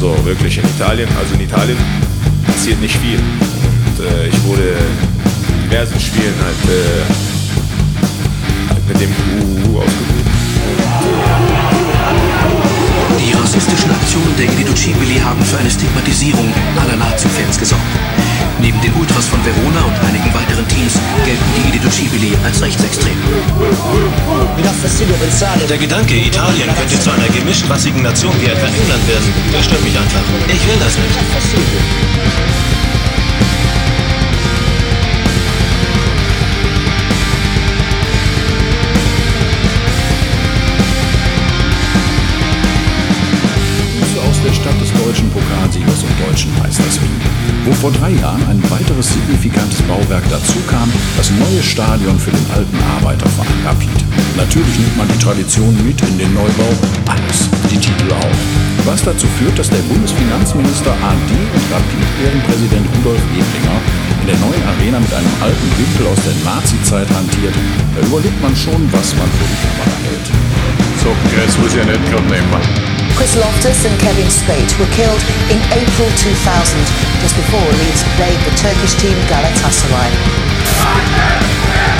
so wirklich in Italien. Also in Italien passiert nicht viel. Und, ich wurde in diversen Spielen halt mit dem ausgerufen. Die rassistischen Aktionen der Irriducibili haben für eine Stigmatisierung aller Nazi-Fans gesorgt. Neben den Ultras von Verona und einigen weiteren Teams gelten die Irriducibili als rechtsextrem. Der Gedanke, Italien könnte zu einer gemischtrassigen Nation wie etwa England werden, der stört mich einfach. Ich will das nicht. Der Stadt des deutschen Pokalsiegers und deutschen Meisters Wien, wo vor 3 Jahren ein weiteres signifikantes Bauwerk dazu kam, das neue Stadion für den alten Arbeiterverein Rapid. Natürlich nimmt man die Tradition mit in den Neubau, alles, die Titel auch. Was dazu führt, dass der Bundesfinanzminister AD und Rapid-Ehrenpräsident Rudolf Eblinger in der neuen Arena mit einem alten Wimpel aus der Nazi-Zeit hantiert. Da überlegt man schon, was man für die Kamera hält. So, jetzt muss ich ja nicht gerade nehmen. Chris Loftus and Kevin Spate were killed in April 2000, just before Leeds played the Turkish team Galatasaray.